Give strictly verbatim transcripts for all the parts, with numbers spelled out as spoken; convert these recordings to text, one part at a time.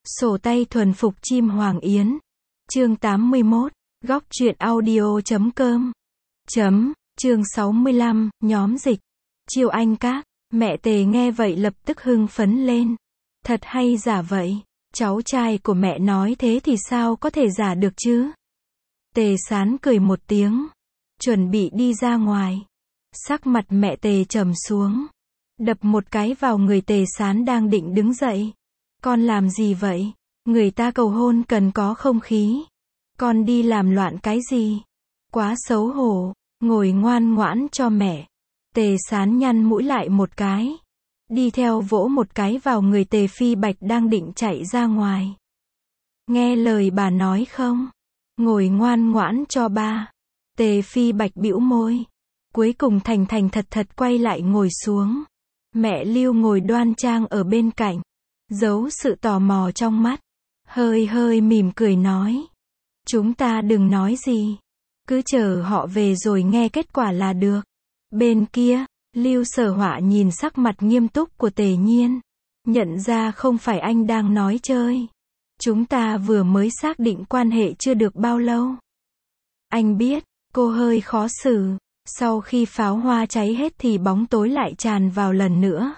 Sổ tay thuần phục chim hoàng yến. Chương tám mươi mốt. Góc truyện audio chấm com. Chấm. Chương sáu mươi lăm. Nhóm dịch. Chiêu Anh Các. Mẹ Tề nghe vậy lập tức hưng phấn lên. Thật hay giả vậy? Cháu trai của mẹ nói thế thì sao có thể giả được chứ? Tề Sán cười một tiếng, chuẩn bị đi ra ngoài. Sắc mặt mẹ Tề trầm xuống, đập một cái vào người Tề Sán đang định đứng dậy. Con làm gì vậy? Người ta cầu hôn cần có không khí. Con đi làm loạn cái gì? Quá xấu hổ, ngồi ngoan ngoãn cho mẹ. Tề Sán nhăn mũi lại một cái, đi theo vỗ một cái vào người Tề Phi Bạch đang định chạy ra ngoài. Nghe lời bà nói không? Ngồi ngoan ngoãn cho ba. Tề Phi Bạch bĩu môi, cuối cùng thành thành thật thật quay lại ngồi xuống. Mẹ Lưu ngồi đoan trang ở bên cạnh, giấu sự tò mò trong mắt, hơi hơi mỉm cười nói: chúng ta đừng nói gì, cứ chờ họ về rồi nghe kết quả là được. Bên kia, Lưu Sở Họa nhìn sắc mặt nghiêm túc của Tề Nhiên, nhận ra không phải anh đang nói chơi. Chúng ta vừa mới xác định quan hệ chưa được bao lâu. Anh biết, cô hơi khó xử, sau khi pháo hoa cháy hết thì bóng tối lại tràn vào lần nữa.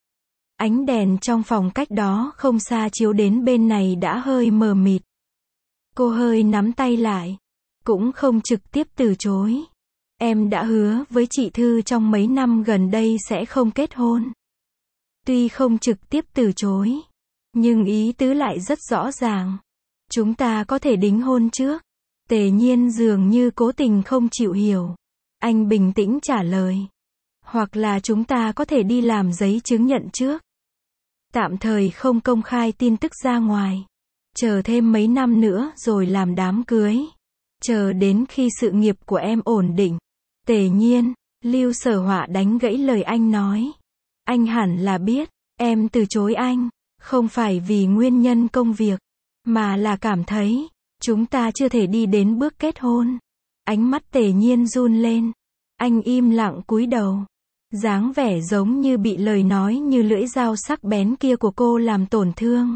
Ánh đèn trong phòng cách đó không xa chiếu đến bên này đã hơi mờ mịt. Cô hơi nắm tay lại, cũng không trực tiếp từ chối. Em đã hứa với chị Thư trong mấy năm gần đây sẽ không kết hôn. Tuy không trực tiếp từ chối, nhưng ý tứ lại rất rõ ràng. Chúng ta có thể đính hôn trước. Tề Nhiên dường như cố tình không chịu hiểu. Anh bình tĩnh trả lời. Hoặc là chúng ta có thể đi làm giấy chứng nhận trước. Tạm thời không công khai tin tức ra ngoài. Chờ thêm mấy năm nữa rồi làm đám cưới. Chờ đến khi sự nghiệp của em ổn định. Tề Nhiên, Lưu Sở Họa đánh gãy lời anh nói. Anh hẳn là biết, em từ chối anh, không phải vì nguyên nhân công việc, mà là cảm thấy, chúng ta chưa thể đi đến bước kết hôn. Ánh mắt Tề Nhiên run lên. Anh im lặng cúi đầu. Dáng vẻ giống như bị lời nói như lưỡi dao sắc bén kia của cô làm tổn thương.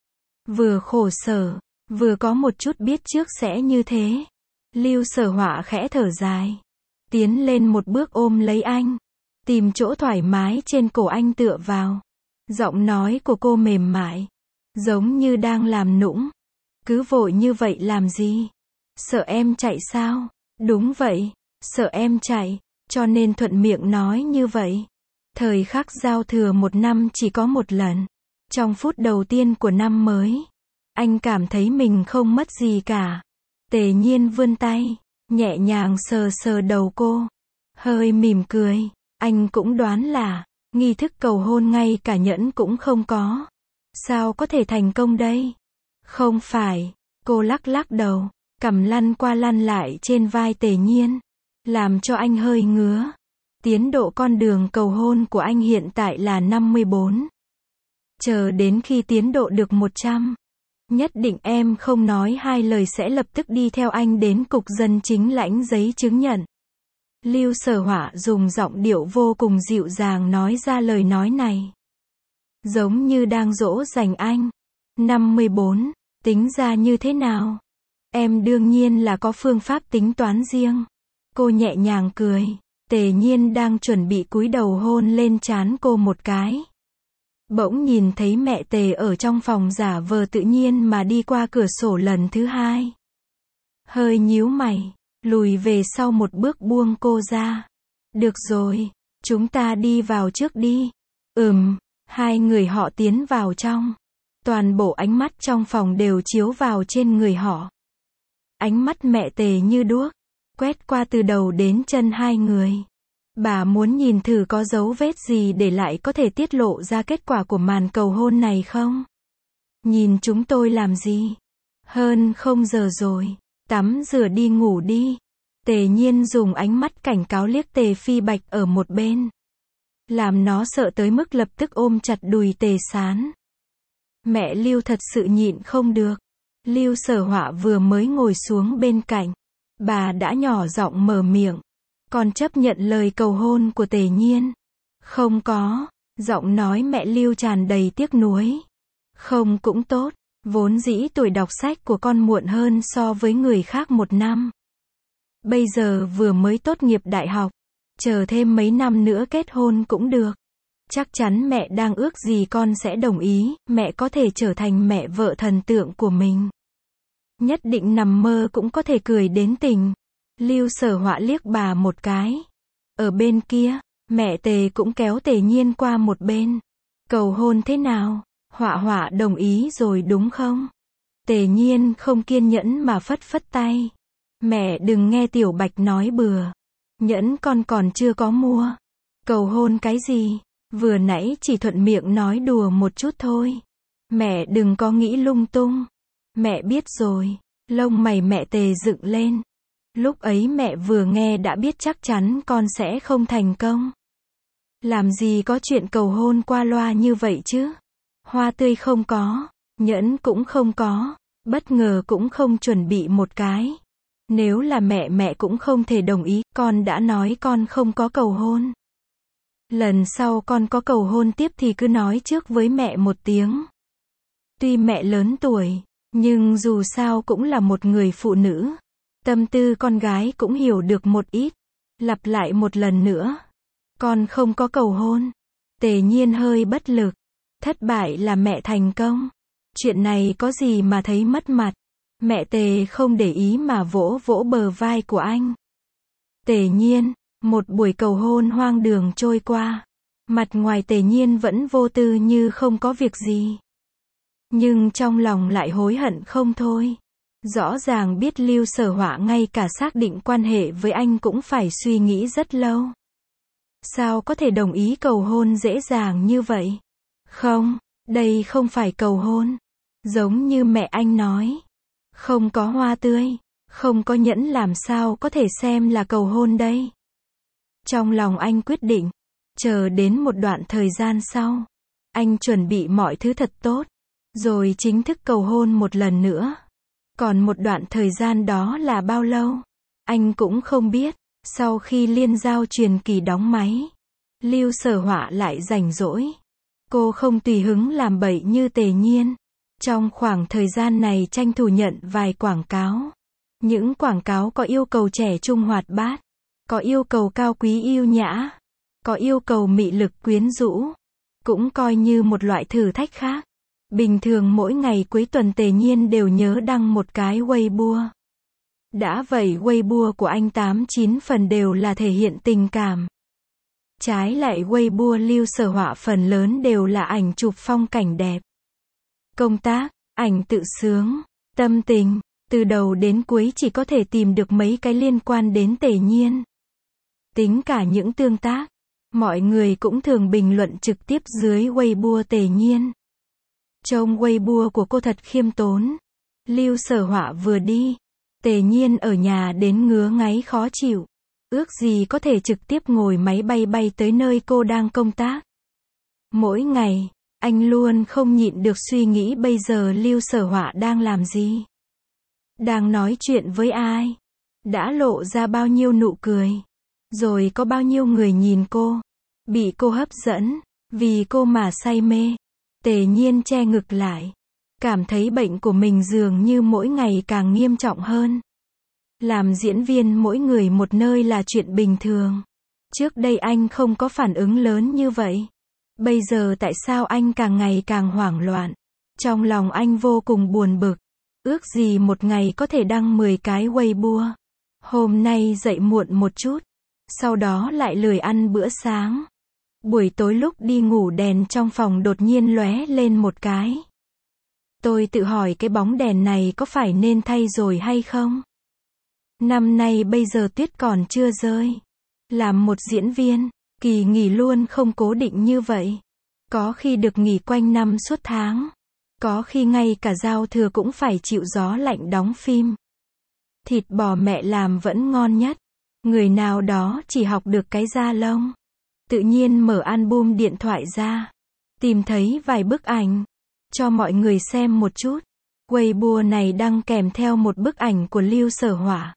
Vừa khổ sở, vừa có một chút biết trước sẽ như thế. Lưu Sở Họa khẽ thở dài, tiến lên một bước ôm lấy anh, tìm chỗ thoải mái trên cổ anh tựa vào. Giọng nói của cô mềm mại, giống như đang làm nũng. Cứ vội như vậy làm gì? Sợ em chạy sao? Đúng vậy, sợ em chạy, cho nên thuận miệng nói như vậy. Thời khắc giao thừa một năm chỉ có một lần. Trong phút đầu tiên của năm mới, anh cảm thấy mình không mất gì cả. Tề Nhiên vươn tay, nhẹ nhàng sờ sờ đầu cô, hơi mỉm cười. Anh cũng đoán là nghi thức cầu hôn ngay cả nhẫn cũng không có. Sao có thể thành công đây? Không phải, cô lắc lắc đầu, cằm lăn qua lăn lại trên vai Tề Nhiên, làm cho anh hơi ngứa. Tiến độ con đường cầu hôn của anh hiện tại là năm mươi bốn. Chờ đến khi tiến độ được một trăm, nhất định em không nói hai lời sẽ lập tức đi theo anh đến cục dân chính lãnh giấy chứng nhận. Lưu Sở Họa dùng giọng điệu vô cùng dịu dàng nói ra lời nói này, giống như đang dỗ dành anh. năm mươi bốn, tính ra như thế nào? Em đương nhiên là có phương pháp tính toán riêng. Cô nhẹ nhàng cười. Tề Nhiên đang chuẩn bị cúi đầu hôn lên trán cô một cái, bỗng nhìn thấy mẹ Tề ở trong phòng giả vờ tự nhiên mà đi qua cửa sổ lần thứ hai. Hơi nhíu mày, lùi về sau một bước buông cô ra. Được rồi, chúng ta đi vào trước đi. Ừm, hai người họ tiến vào trong. Toàn bộ ánh mắt trong phòng đều chiếu vào trên người họ. Ánh mắt mẹ Tề như đuốc, quét qua từ đầu đến chân hai người. Bà muốn nhìn thử có dấu vết gì để lại có thể tiết lộ ra kết quả của màn cầu hôn này không? Nhìn chúng tôi làm gì? Hơn không giờ rồi, tắm rửa đi ngủ đi. Tề Nhiên dùng ánh mắt cảnh cáo liếc Tề Phi Bạch ở một bên, làm nó sợ tới mức lập tức ôm chặt đùi Tề Sán. Mẹ Lưu thật sự nhịn không được. Lưu Sở Họa vừa mới ngồi xuống bên cạnh, bà đã nhỏ giọng mở miệng. Còn chấp nhận lời cầu hôn của Tề Nhiên? Không có. Giọng nói mẹ Lưu tràn đầy tiếc nuối. Không cũng tốt, Vốn dĩ tuổi đọc sách của con muộn hơn so với người khác một năm. Bây giờ vừa mới tốt nghiệp đại học, chờ thêm mấy năm nữa kết hôn cũng được. Chắc chắn mẹ đang ước gì con sẽ đồng ý, mẹ có thể trở thành mẹ vợ thần tượng của mình. Nhất định nằm mơ cũng có thể cười đến tỉnh. Lưu Sở Họa liếc bà một cái. Ở bên kia, mẹ Tề cũng kéo Tề Nhiên qua một bên. Cầu hôn thế nào? Họa Họa đồng ý rồi đúng không? Tề Nhiên không kiên nhẫn mà phất phất tay. Mẹ đừng nghe Tiểu Bạch nói bừa. Nhẫn con còn chưa có mua. Cầu hôn cái gì? Vừa nãy chỉ thuận miệng nói đùa một chút thôi. Mẹ đừng có nghĩ lung tung. Mẹ biết rồi. Lông mày mẹ Tề dựng lên. Lúc ấy mẹ vừa nghe đã biết chắc chắn con sẽ không thành công. Làm gì có chuyện cầu hôn qua loa như vậy chứ? Hoa tươi không có, nhẫn cũng không có, bất ngờ cũng không chuẩn bị một cái. Nếu là mẹ mẹ cũng không thể đồng ý, con đã nói con không có cầu hôn. Lần sau con có cầu hôn tiếp thì cứ nói trước với mẹ một tiếng. Tuy mẹ lớn tuổi, nhưng dù sao cũng là một người phụ nữ. Tâm tư con gái cũng hiểu được một ít. Lặp lại một lần nữa. Con không có cầu hôn. Tề Nhiên hơi bất lực. Thất bại là mẹ thành công. Chuyện này có gì mà thấy mất mặt. Mẹ Tề không để ý mà vỗ vỗ bờ vai của anh. Tề Nhiên, một buổi cầu hôn hoang đường trôi qua. Mặt ngoài Tề Nhiên vẫn vô tư như không có việc gì. Nhưng trong lòng lại hối hận không thôi. Rõ ràng biết Lưu Sở Họa ngay cả xác định quan hệ với anh cũng phải suy nghĩ rất lâu. Sao có thể đồng ý cầu hôn dễ dàng như vậy? Không, đây không phải cầu hôn. Giống như mẹ anh nói. Không có hoa tươi, không có nhẫn làm sao có thể xem là cầu hôn đây. Trong lòng anh quyết định, chờ đến một đoạn thời gian sau. Anh chuẩn bị mọi thứ thật tốt, rồi chính thức cầu hôn một lần nữa. Còn một đoạn thời gian đó là bao lâu? Anh cũng không biết. Sau khi Liên Giao truyền kỳ đóng máy, Lưu Sở Họa lại rảnh rỗi. Cô không tùy hứng làm bậy như Tề Nhiên. Trong khoảng thời gian này tranh thủ nhận vài quảng cáo. Những quảng cáo có yêu cầu trẻ trung hoạt bát, có yêu cầu cao quý yêu nhã, có yêu cầu mị lực quyến rũ, cũng coi như một loại thử thách khác. Bình thường mỗi ngày cuối tuần Tề Nhiên đều nhớ đăng một cái Weibo. Đã vậy Weibo của anh tám chín phần đều là thể hiện tình cảm. Trái lại Weibo Lưu Sở Họa phần lớn đều là ảnh chụp phong cảnh đẹp. Công tác, ảnh tự sướng, tâm tình, từ đầu đến cuối chỉ có thể tìm được mấy cái liên quan đến Tề Nhiên. Tính cả những tương tác, mọi người cũng thường bình luận trực tiếp dưới Weibo Tề Nhiên. Trông Weibo của cô thật khiêm tốn. Lưu Sở Họa vừa đi, Tề Nhiên ở nhà đến ngứa ngáy khó chịu. Ước gì có thể trực tiếp ngồi máy bay bay tới nơi cô đang công tác. Mỗi ngày, anh luôn không nhịn được suy nghĩ bây giờ Lưu Sở Họa đang làm gì. Đang nói chuyện với ai. Đã lộ ra bao nhiêu nụ cười. Rồi có bao nhiêu người nhìn cô. Bị cô hấp dẫn. Vì cô mà say mê. Tề Nhiên che ngực lại. Cảm thấy bệnh của mình dường như mỗi ngày càng nghiêm trọng hơn. Làm diễn viên mỗi người một nơi là chuyện bình thường. Trước đây anh không có phản ứng lớn như vậy. Bây giờ tại sao anh càng ngày càng hoảng loạn? Trong lòng anh vô cùng buồn bực. Ước gì một ngày có thể đăng mười cái Weibo. Hôm nay dậy muộn một chút. Sau đó lại lười ăn bữa sáng. Buổi tối lúc đi ngủ đèn trong phòng đột nhiên lóe lên một cái. Tôi tự hỏi cái bóng đèn này có phải nên thay rồi hay không? Năm nay bây giờ tuyết còn chưa rơi. Làm một diễn viên, kỳ nghỉ luôn không cố định như vậy. Có khi được nghỉ quanh năm suốt tháng. Có khi ngay cả giao thừa cũng phải chịu gió lạnh đóng phim. Thịt bò mẹ làm vẫn ngon nhất. Người nào đó chỉ học được cái da lông. Tự nhiên mở album điện thoại ra. Tìm thấy vài bức ảnh. Cho mọi người xem một chút. Weibo này đăng kèm theo một bức ảnh của Lưu Sở Họa.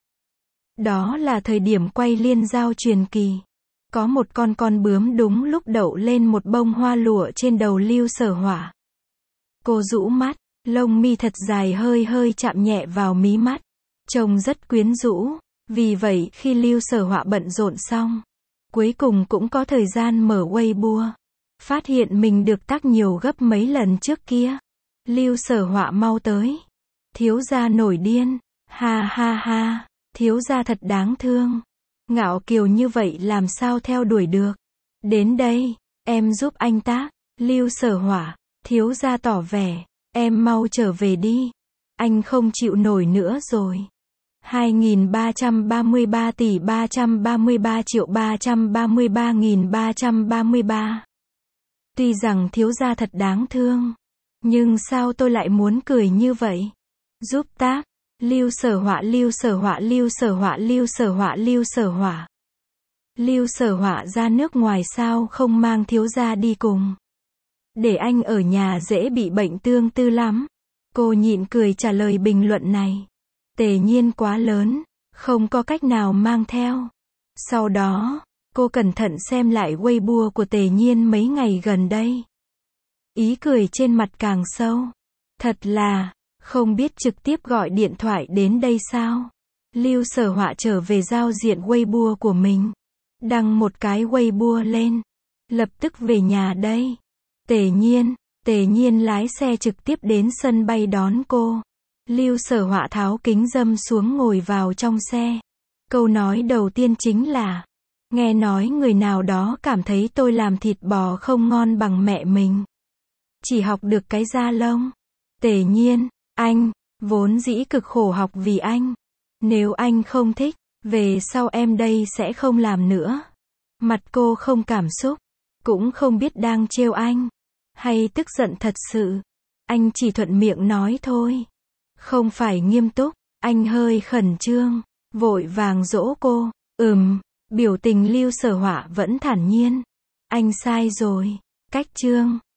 Đó là thời điểm quay Liên Giao truyền kỳ. Có một con con bướm đúng lúc đậu lên một bông hoa lụa trên đầu Lưu Sở Họa. Cô rũ mắt, Lông mi thật dài hơi hơi chạm nhẹ vào mí mắt. Trông rất quyến rũ. Vì vậy khi Lưu Sở Họa bận rộn xong, cuối cùng cũng có thời gian mở Weibo. Phát hiện mình được tag nhiều gấp mấy lần trước kia. Lưu Sở Họa mau tới. Thiếu gia nổi điên. Ha ha ha. Thiếu gia thật đáng thương. Ngạo kiều như vậy làm sao theo đuổi được. Đến đây, em giúp anh tag. Lưu Sở Họa. Thiếu gia tỏ vẻ. Em mau trở về đi. Anh không chịu nổi nữa rồi. hai nghìn ba trăm ba mươi ba tỷ ba trăm ba mươi ba triệu ba trăm ba mươi ba nghìn ba trăm ba mươi ba. Tuy rằng thiếu gia thật đáng thương. Nhưng sao tôi lại muốn cười như vậy? Giúp tag. Lưu Sở Họa Lưu Sở Họa Lưu Sở Họa Lưu Sở Họa Lưu Sở Họa. Lưu Sở Họa ra nước ngoài sao không mang thiếu gia đi cùng? Để anh ở nhà dễ bị bệnh tương tư lắm. Cô nhịn cười trả lời bình luận này. Tề Nhiên quá lớn, không có cách nào mang theo. Sau đó, cô cẩn thận xem lại Weibo của Tề Nhiên mấy ngày gần đây. Ý cười trên mặt càng sâu. Thật là, không biết trực tiếp gọi điện thoại đến đây sao? Lưu Sở Họa trở về giao diện Weibo của mình. Đăng một cái Weibo lên. Lập tức về nhà đây. Tề Nhiên, Tề Nhiên lái xe trực tiếp đến sân bay đón cô. Lưu Sở Họa tháo kính râm xuống ngồi vào trong xe. Câu nói đầu tiên chính là, nghe nói người nào đó cảm thấy tôi làm thịt bò không ngon bằng mẹ mình. Chỉ học được cái da lông. Tề Nhiên, anh, vốn dĩ cực khổ học vì anh. Nếu anh không thích, về sau em đây sẽ không làm nữa. Mặt cô không cảm xúc, cũng không biết đang trêu anh, hay tức giận thật sự. Anh chỉ thuận miệng nói thôi. Không phải nghiêm túc, anh hơi khẩn trương, vội vàng dỗ cô. Ừm, biểu tình Lưu Sở Họa vẫn thản nhiên. Anh sai rồi, cách trương.